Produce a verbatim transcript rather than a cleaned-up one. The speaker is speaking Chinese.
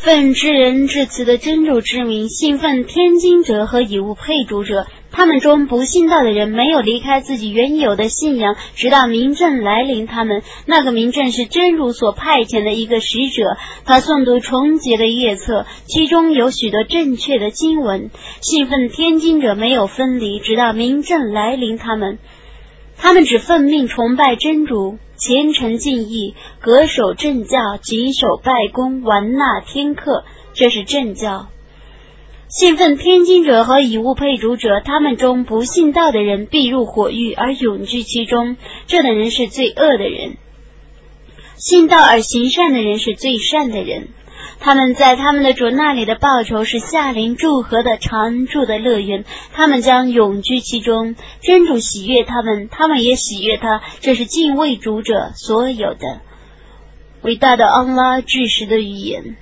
奉知人至此的真主之名，信奉天经者和以物配主者，他们中不信道的人没有离开自己原有的信仰，直到明证来临他们。那个明证是真主所派遣的一个使者，他诵读重洁的页册，其中有许多正确的经文。信奉天经者没有分离，直到明证来临他们。他们只奉命崇拜真主，虔诚敬意，恪守正教，谨守拜功，完纳天课，这是正教。信奉天经者和以物配主者，他们中不信道的人必入火狱而永居其中，这等人是最恶的人。信道而行善的人是最善的人，他们在他们的主那里的报酬是夏临祝贺的常住的乐园，他们将永居其中。真主喜悦他们，他们也喜悦他，这是敬畏主者所有的。伟大的安拉至实的语言。